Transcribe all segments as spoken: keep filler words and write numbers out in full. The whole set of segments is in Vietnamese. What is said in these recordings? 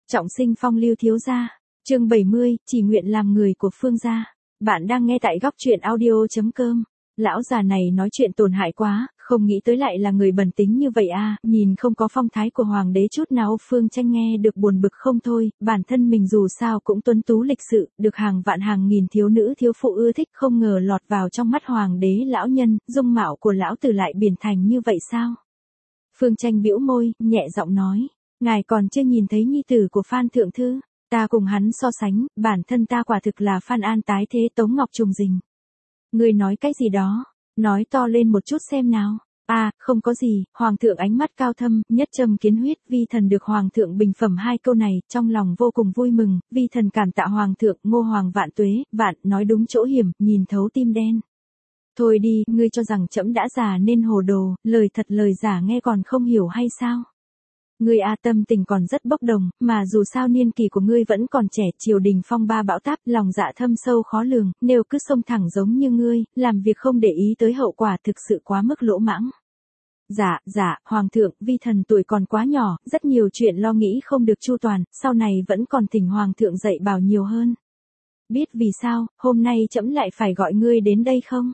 Trọng sinh phong lưu thiếu gia, chương bảy mươi, chỉ nguyện làm người của Phương gia. Bạn đang nghe tại góc truyện audio chấm com. Lão già này nói chuyện tổn hại quá, không nghĩ tới lại là người bẩn tính như vậy à, nhìn không có phong thái của hoàng đế chút nào. Phương Tranh nghe được buồn bực không thôi, bản thân mình dù sao cũng tuấn tú lịch sự, được hàng vạn hàng nghìn thiếu nữ thiếu phụ ưa thích, không ngờ lọt vào trong mắt hoàng đế lão nhân, dung mạo của lão tử lại biển thành như vậy sao? Phương Tranh bĩu môi, nhẹ giọng nói, ngài còn chưa nhìn thấy nhi tử của Phan Thượng Thư, ta cùng hắn so sánh, bản thân ta quả thực là Phan An tái thế Tống Ngọc trùng rình. Ngươi nói cái gì đó, nói to lên một chút xem nào. À, không có gì, hoàng thượng ánh mắt cao thâm, nhất châm kiến huyết, vi thần được hoàng thượng bình phẩm hai câu này, trong lòng vô cùng vui mừng, vi thần cảm tạ hoàng thượng, ngô hoàng vạn tuế, vạn, nói đúng chỗ hiểm, nhìn thấu tim đen. Thôi đi, ngươi cho rằng trẫm đã già nên hồ đồ, lời thật lời giả nghe còn không hiểu hay sao? Ngươi a tâm tình còn rất bốc đồng, mà dù sao niên kỳ của ngươi vẫn còn trẻ, triều đình phong ba bão táp, lòng dạ thâm sâu khó lường, nếu cứ xông thẳng giống như ngươi, làm việc không để ý tới hậu quả thực sự quá mức lỗ mãng. Dạ, dạ, hoàng thượng, vi thần tuổi còn quá nhỏ, rất nhiều chuyện lo nghĩ không được chu toàn, sau này vẫn còn thỉnh hoàng thượng dạy bảo nhiều hơn. Biết vì sao, hôm nay trẫm lại phải gọi ngươi đến đây không?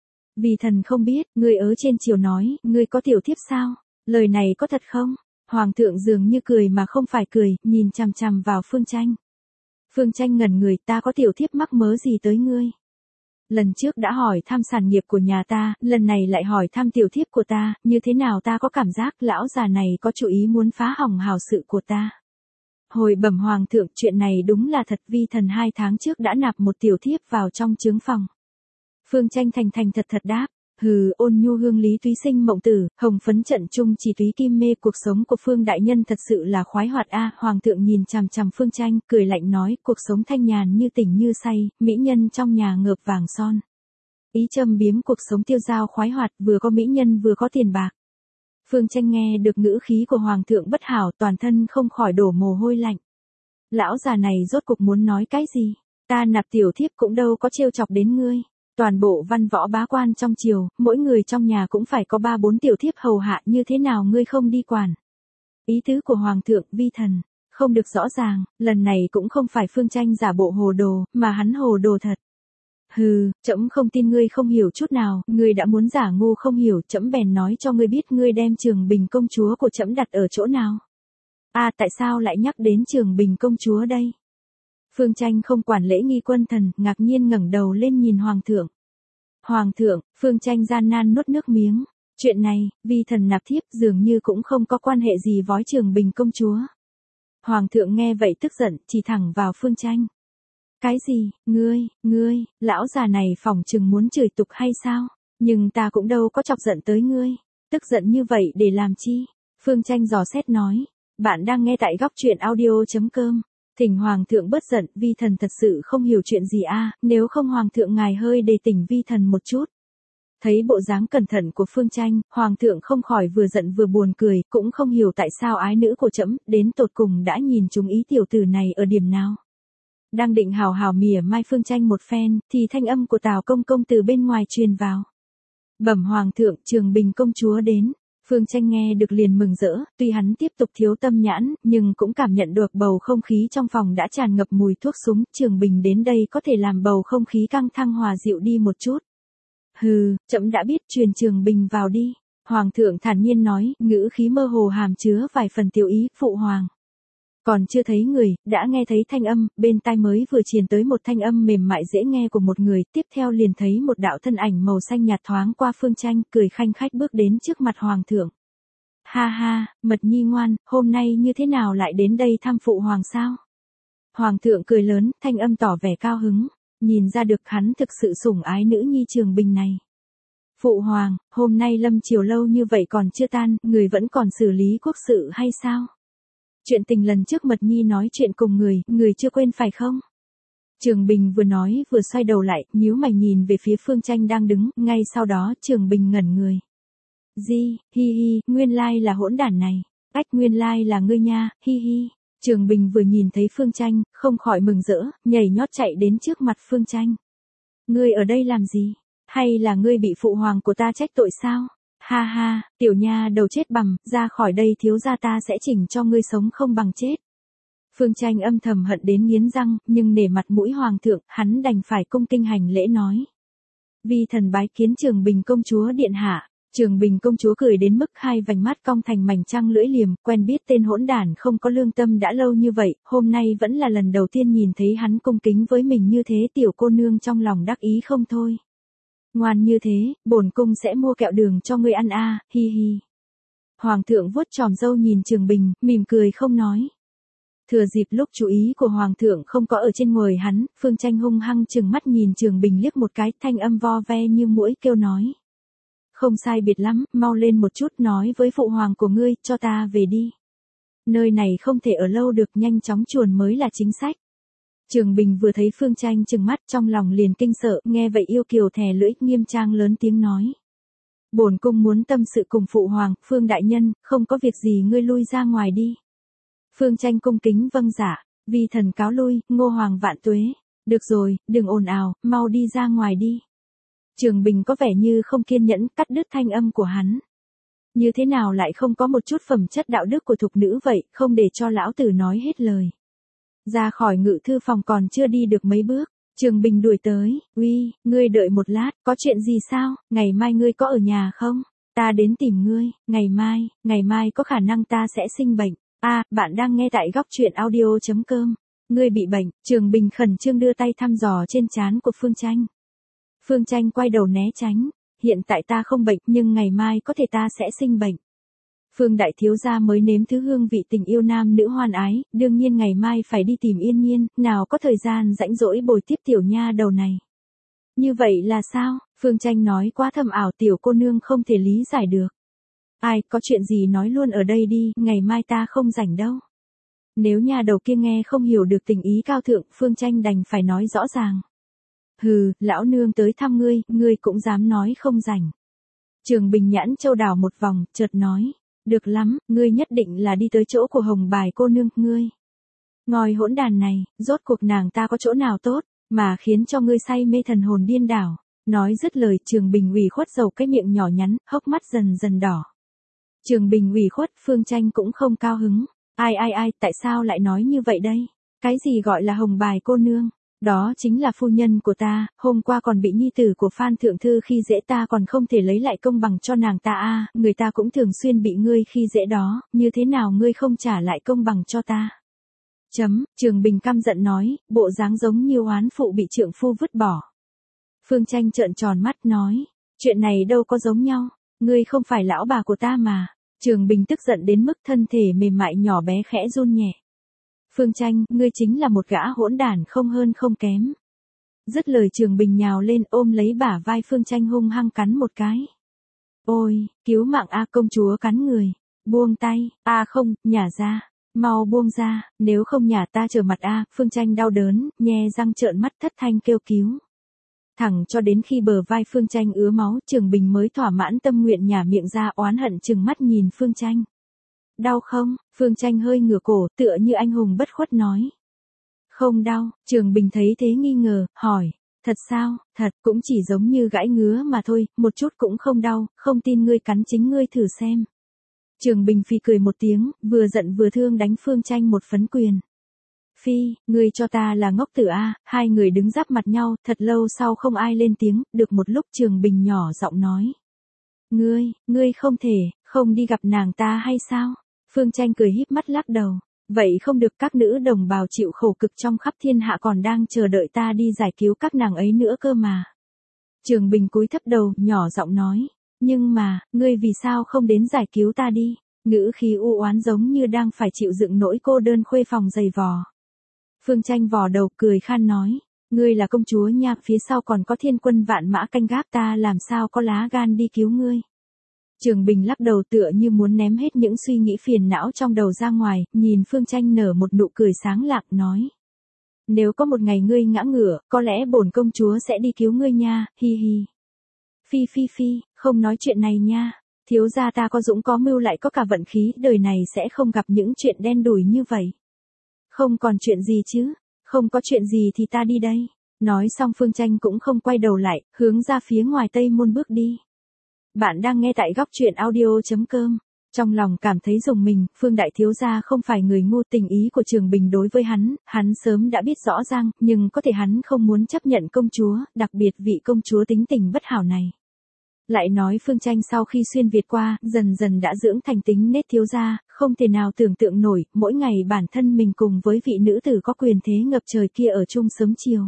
Vì thần không biết, ngươi ở trên triều nói, ngươi có tiểu thiếp sao? Lời này có thật không? Hoàng thượng dường như cười mà không phải cười, nhìn chằm chằm vào Phương Tranh. Phương Tranh ngẩn người, ta có tiểu thiếp mắc mớ gì tới ngươi? Lần trước đã hỏi thăm sản nghiệp của nhà ta, lần này lại hỏi thăm tiểu thiếp của ta, như thế nào ta có cảm giác lão già này có chủ ý muốn phá hỏng hào sự của ta. Hồi bẩm hoàng thượng, chuyện này đúng là thật, vi thần hai tháng trước đã nạp một tiểu thiếp vào trong trướng phòng. Phương Tranh thành thành thật thật đáp. Hừ, ôn nhu hương lý túy sinh mộng tử, hồng phấn trận trung chỉ túy kim mê, cuộc sống của Phương đại nhân thật sự là khoái hoạt a. Hoàng thượng nhìn chằm chằm Phương Tranh, cười lạnh nói, cuộc sống thanh nhàn như tỉnh như say, mỹ nhân trong nhà ngợp vàng son. Ý châm biếm cuộc sống tiêu dao khoái hoạt, vừa có mỹ nhân vừa có tiền bạc. Phương Tranh nghe được ngữ khí của hoàng thượng bất hảo, toàn thân không khỏi đổ mồ hôi lạnh. Lão già này rốt cuộc muốn nói cái gì? Ta nạp tiểu thiếp cũng đâu có trêu chọc đến ngươi. Toàn bộ văn võ bá quan trong triều, mỗi người trong nhà cũng phải có ba bốn tiểu thiếp hầu hạ, như thế nào ngươi không đi quản? Ý tứ của hoàng thượng, vi thần không được rõ ràng, lần này cũng không phải Phương Tranh giả bộ hồ đồ, mà hắn hồ đồ thật. Hừ, trẫm không tin ngươi không hiểu chút nào, ngươi đã muốn giả ngu không hiểu, trẫm bèn nói cho ngươi biết ngươi đem Trường Bình công chúa của trẫm đặt ở chỗ nào. À, tại sao lại nhắc đến Trường Bình công chúa đây? Phương Tranh không quản lễ nghi quân thần, ngạc nhiên ngẩng đầu lên nhìn hoàng thượng. Hoàng thượng, Phương Tranh gian nan nuốt nước miếng. Chuyện này, vi thần nạp thiếp dường như cũng không có quan hệ gì với Trường Bình công chúa. Hoàng thượng nghe vậy tức giận, chỉ thẳng vào Phương Tranh. Cái gì, ngươi, ngươi, lão già này phỏng chừng muốn chửi tục hay sao? Nhưng ta cũng đâu có chọc giận tới ngươi. Tức giận như vậy để làm chi? Phương Tranh dò xét nói. Bạn đang nghe tại góc truyện audio chấm com. Thỉnh hoàng thượng bớt giận, vi thần thật sự không hiểu chuyện gì a, nếu không hoàng thượng ngài hơi đề tỉnh vi thần một chút. Thấy bộ dáng cẩn thận của Phương Tranh, hoàng thượng không khỏi vừa giận vừa buồn cười, cũng không hiểu tại sao ái nữ của trẫm đến tột cùng đã nhìn trúng ý tiểu tử này ở điểm nào. Đang định hào hào mỉa mai Phương Tranh một phen, thì thanh âm của Tào công công từ bên ngoài truyền vào. Bẩm hoàng thượng, Trường Bình công chúa đến. Phương Tranh nghe được liền mừng rỡ, tuy hắn tiếp tục thiếu tâm nhãn, nhưng cũng cảm nhận được bầu không khí trong phòng đã tràn ngập mùi thuốc súng, Trường Bình đến đây có thể làm bầu không khí căng thẳng hòa dịu đi một chút. Hừ, trẫm đã biết, truyền Trường Bình vào đi. Hoàng thượng thản nhiên nói, ngữ khí mơ hồ hàm chứa vài phần tiểu ý, phụ hoàng. Còn chưa thấy người, đã nghe thấy thanh âm, bên tai mới vừa truyền tới một thanh âm mềm mại dễ nghe của một người, tiếp theo liền thấy một đạo thân ảnh màu xanh nhạt thoáng qua Phương Tranh, cười khanh khách bước đến trước mặt hoàng thượng. Ha ha, Mật Nhi ngoan, hôm nay như thế nào lại đến đây thăm phụ hoàng sao? Hoàng thượng cười lớn, thanh âm tỏ vẻ cao hứng, nhìn ra được hắn thực sự sủng ái nữ nhi Trường Bình này. Phụ hoàng, hôm nay lâm chiều lâu như vậy còn chưa tan, người vẫn còn xử lý quốc sự hay sao? Chuyện tình lần trước Mật Nhi nói chuyện cùng người, người chưa quên phải không? Trường Bình vừa nói vừa xoay đầu lại, nhíu mày nhìn về phía Phương Tranh đang đứng, ngay sau đó Trường Bình ngẩn người. Di, hi hi, nguyên lai là hỗn đản này, ách nguyên lai là ngươi nha, hi hi. Trường Bình vừa nhìn thấy Phương Tranh, không khỏi mừng rỡ, nhảy nhót chạy đến trước mặt Phương Tranh. Ngươi ở đây làm gì? Hay là ngươi bị phụ hoàng của ta trách tội sao? Ha ha, tiểu nha đầu chết bằm, ra khỏi đây thiếu gia ta sẽ chỉnh cho ngươi sống không bằng chết. Phương Tranh âm thầm hận đến nghiến răng, nhưng nể mặt mũi hoàng thượng, hắn đành phải cung kinh hành lễ nói. Vi thần bái kiến Trường Bình công chúa điện hạ. Trường Bình công chúa cười đến mức hai vành mắt cong thành mảnh trăng lưỡi liềm, quen biết tên hỗn đản không có lương tâm đã lâu như vậy, hôm nay vẫn là lần đầu tiên nhìn thấy hắn cung kính với mình như thế, tiểu cô nương trong lòng đắc ý không thôi. Ngoan như thế, bổn cung sẽ mua kẹo đường cho ngươi ăn a, hi hi. Hoàng thượng vuốt tròm râu nhìn Trường Bình, mỉm cười không nói. Thừa dịp lúc chú ý của Hoàng thượng không có ở trên người hắn, Phương Tranh hung hăng trừng mắt nhìn Trường Bình liếc một cái, thanh âm vo ve như muỗi kêu nói. Không sai biệt lắm, mau lên một chút nói với phụ hoàng của ngươi, cho ta về đi. Nơi này không thể ở lâu được, nhanh chóng chuồn mới là chính sách. Trường Bình vừa thấy Phương Tranh trừng mắt trong lòng liền kinh sợ, nghe vậy yêu kiều thè lưỡi, nghiêm trang lớn tiếng nói. Bổn cung muốn tâm sự cùng phụ hoàng, Phương đại nhân, không có việc gì ngươi lui ra ngoài đi. Phương Tranh cung kính vâng dạ, vi thần cáo lui, Ngô hoàng vạn tuế. Được rồi, đừng ồn ào, mau đi ra ngoài đi. Trường Bình có vẻ như không kiên nhẫn, cắt đứt thanh âm của hắn. Như thế nào lại không có một chút phẩm chất đạo đức của thục nữ vậy, không để cho lão tử nói hết lời. Ra khỏi ngự thư phòng còn chưa đi được mấy bước, Trường Bình đuổi tới, uy, ngươi đợi một lát, có chuyện gì sao, ngày mai ngươi có ở nhà không? Ta đến tìm ngươi, ngày mai, ngày mai có khả năng ta sẽ sinh bệnh. A, à, bạn đang nghe tại góc truyện audio chấm com. Ngươi bị bệnh, Trường Bình khẩn trương đưa tay thăm dò trên trán của Phương Tranh. Phương Tranh quay đầu né tránh, hiện tại ta không bệnh nhưng ngày mai có thể ta sẽ sinh bệnh. Phương đại thiếu gia mới nếm thứ hương vị tình yêu nam nữ hoan ái, đương nhiên ngày mai phải đi tìm Yên Nhiên, nào có thời gian rãnh rỗi bồi tiếp tiểu nha đầu này. Như vậy là sao? Phương Tranh nói quá thâm ảo, tiểu cô nương không thể lý giải được. Ai, có chuyện gì nói luôn ở đây đi, ngày mai ta không rảnh đâu. Nếu nha đầu kia nghe không hiểu được tình ý cao thượng, Phương Tranh đành phải nói rõ ràng. Hừ, lão nương tới thăm ngươi, ngươi cũng dám nói không rảnh. Trường Bình nhãn châu đảo một vòng, chợt nói. Được lắm, ngươi nhất định là đi tới chỗ của Hồng Bài cô nương, ngươi. Ngòi hỗn đàn này, rốt cuộc nàng ta có chỗ nào tốt, mà khiến cho ngươi say mê thần hồn điên đảo. Nói dứt lời, Trường Bình ủy khuất dầu cái miệng nhỏ nhắn, hốc mắt dần dần đỏ. Trường Bình ủy khuất, Phương Tranh cũng không cao hứng. Ai ai ai, tại sao lại nói như vậy đây? Cái gì gọi là Hồng Bài cô nương? Đó chính là phu nhân của ta, hôm qua còn bị nhi tử của Phan Thượng Thư khi dễ, ta còn không thể lấy lại công bằng cho nàng ta a, à, người ta cũng thường xuyên bị ngươi khi dễ đó, như thế nào ngươi không trả lại công bằng cho ta? Chấm, Trường Bình căm giận nói, bộ dáng giống như oán phụ bị trượng phu vứt bỏ. Phương Tranh trợn tròn mắt nói, chuyện này đâu có giống nhau, ngươi không phải lão bà của ta mà. Trường Bình tức giận đến mức thân thể mềm mại nhỏ bé khẽ run nhẹ. Phương Tranh, ngươi chính là một gã hỗn đản không hơn không kém. Dứt lời Trường Bình nhào lên ôm lấy bả vai Phương Tranh hung hăng cắn một cái. Ôi, cứu mạng a, công chúa cắn người. Buông tay, a à không, nhả ra. Mau buông ra, nếu không nhả ta trở mặt a. Phương Tranh đau đớn, nhe răng trợn mắt thất thanh kêu cứu. Thẳng cho đến khi bờ vai Phương Tranh ứa máu, Trường Bình mới thỏa mãn tâm nguyện nhả miệng ra, oán hận trừng mắt nhìn Phương Tranh. Đau không? Phương Tranh hơi ngửa cổ, tựa như anh hùng bất khuất nói. Không đau, Trường Bình thấy thế nghi ngờ, hỏi. Thật sao? Thật, cũng chỉ giống như gãi ngứa mà thôi, một chút cũng không đau, không tin ngươi cắn chính ngươi thử xem. Trường Bình phì cười một tiếng, vừa giận vừa thương đánh Phương Tranh một phấn quyền. Phi, ngươi cho ta là ngốc tử a. Hai người đứng giáp mặt nhau, thật lâu sau không ai lên tiếng, được một lúc Trường Bình nhỏ giọng nói. Ngươi, ngươi không thể, không đi gặp nàng ta hay sao? Phương Tranh cười híp mắt lắc đầu. Vậy không được, các nữ đồng bào chịu khổ cực trong khắp thiên hạ còn đang chờ đợi ta đi giải cứu các nàng ấy nữa cơ mà. Trường Bình cúi thấp đầu, nhỏ giọng nói. Nhưng mà, ngươi vì sao không đến giải cứu ta đi? Ngữ khí u oán giống như đang phải chịu đựng nỗi cô đơn khuê phòng dày vò. Phương Tranh vò đầu cười khan nói. Ngươi là công chúa nha, phía sau còn có thiên quân vạn mã canh gác, ta làm sao có lá gan đi cứu ngươi. Trường Bình lắc đầu tựa như muốn ném hết những suy nghĩ phiền não trong đầu ra ngoài, nhìn Phương Tranh nở một nụ cười sáng lạng nói. Nếu có một ngày ngươi ngã ngửa, có lẽ bổn công chúa sẽ đi cứu ngươi nha, hi hi. Phi phi phi, không nói chuyện này nha, thiếu gia ta có dũng có mưu lại có cả vận khí, đời này sẽ không gặp những chuyện đen đủi như vậy. Không còn chuyện gì chứ, không có chuyện gì thì ta đi đây. Nói xong Phương Tranh cũng không quay đầu lại, hướng ra phía ngoài Tây Môn bước đi. Bạn đang nghe tại góc truyện audio chấm com. Trong lòng cảm thấy rùng mình, Phương đại thiếu gia không phải người ngu, tình ý của Trường Bình đối với hắn, hắn sớm đã biết rõ ràng, nhưng có thể hắn không muốn chấp nhận công chúa, đặc biệt vị công chúa tính tình bất hảo này. Lại nói Phương Tranh sau khi xuyên Việt qua, dần dần đã dưỡng thành tính nết thiếu gia, không thể nào tưởng tượng nổi, mỗi ngày bản thân mình cùng với vị nữ tử có quyền thế ngập trời kia ở chung sớm chiều.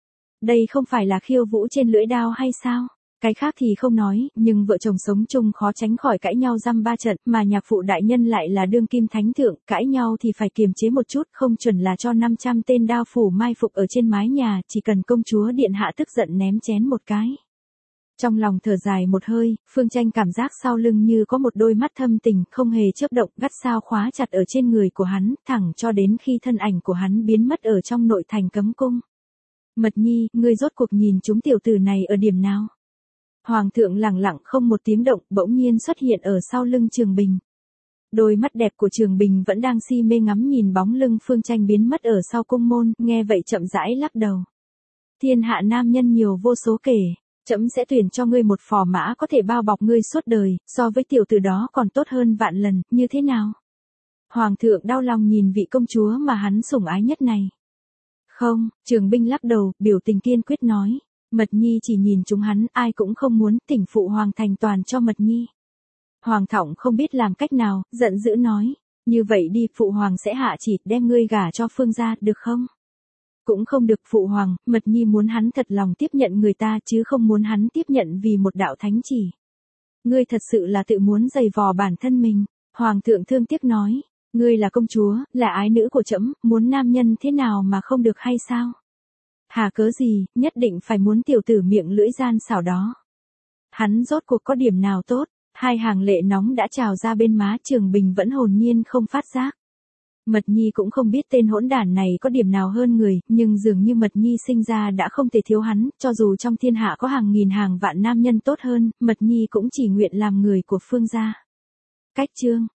Đây không phải là khiêu vũ trên lưỡi đao hay sao? Cái khác thì không nói, nhưng vợ chồng sống chung khó tránh khỏi cãi nhau dăm ba trận, mà nhạc phụ đại nhân lại là đương kim thánh thượng, cãi nhau thì phải kiềm chế một chút, không chuẩn là cho năm trăm tên đao phủ mai phục ở trên mái nhà, chỉ cần công chúa điện hạ tức giận ném chén một cái. Trong lòng thở dài một hơi, Phương Tranh cảm giác sau lưng như có một đôi mắt thâm tình, không hề chớp động, gắt sao khóa chặt ở trên người của hắn, thẳng cho đến khi thân ảnh của hắn biến mất ở trong nội thành cấm cung. Mật Nhi, ngươi rốt cuộc nhìn chúng tiểu tử này ở điểm nào? Hoàng thượng lẳng lặng không một tiếng động, bỗng nhiên xuất hiện ở sau lưng Trường Bình. Đôi mắt đẹp của Trường Bình vẫn đang si mê ngắm nhìn bóng lưng Phương Tranh biến mất ở sau cung môn, nghe vậy chậm rãi lắc đầu. Thiên hạ nam nhân nhiều vô số kể, trẫm sẽ tuyển cho ngươi một phò mã có thể bao bọc ngươi suốt đời, so với tiểu tử đó còn tốt hơn vạn lần, như thế nào? Hoàng thượng đau lòng nhìn vị công chúa mà hắn sủng ái nhất này. Không, Trường Bình lắc đầu, biểu tình kiên quyết nói. Mật Nhi chỉ nhìn chúng hắn, ai cũng không muốn, tỉnh phụ hoàng thành toàn cho Mật Nhi. Hoàng thọng không biết làm cách nào, giận dữ nói. Như vậy đi, phụ hoàng sẽ hạ chỉ, đem ngươi gả cho Phương gia, được không? Cũng không được, phụ hoàng, Mật Nhi muốn hắn thật lòng tiếp nhận người ta, chứ không muốn hắn tiếp nhận vì một đạo thánh chỉ. Ngươi thật sự là tự muốn giày vò bản thân mình. Hoàng thượng thương tiếc nói. Ngươi là công chúa, là ái nữ của trẫm, muốn nam nhân thế nào mà không được hay sao? Hà cớ gì, nhất định phải muốn tiểu tử miệng lưỡi gian xảo đó. Hắn rốt cuộc có điểm nào tốt, hai hàng lệ nóng đã trào ra bên má, Trường Bình vẫn hồn nhiên không phát giác. Mật Nhi cũng không biết tên hỗn đản này có điểm nào hơn người, nhưng dường như Mật Nhi sinh ra đã không thể thiếu hắn, cho dù trong thiên hạ có hàng nghìn hàng vạn nam nhân tốt hơn, Mật Nhi cũng chỉ nguyện làm người của Phương gia. Cách chương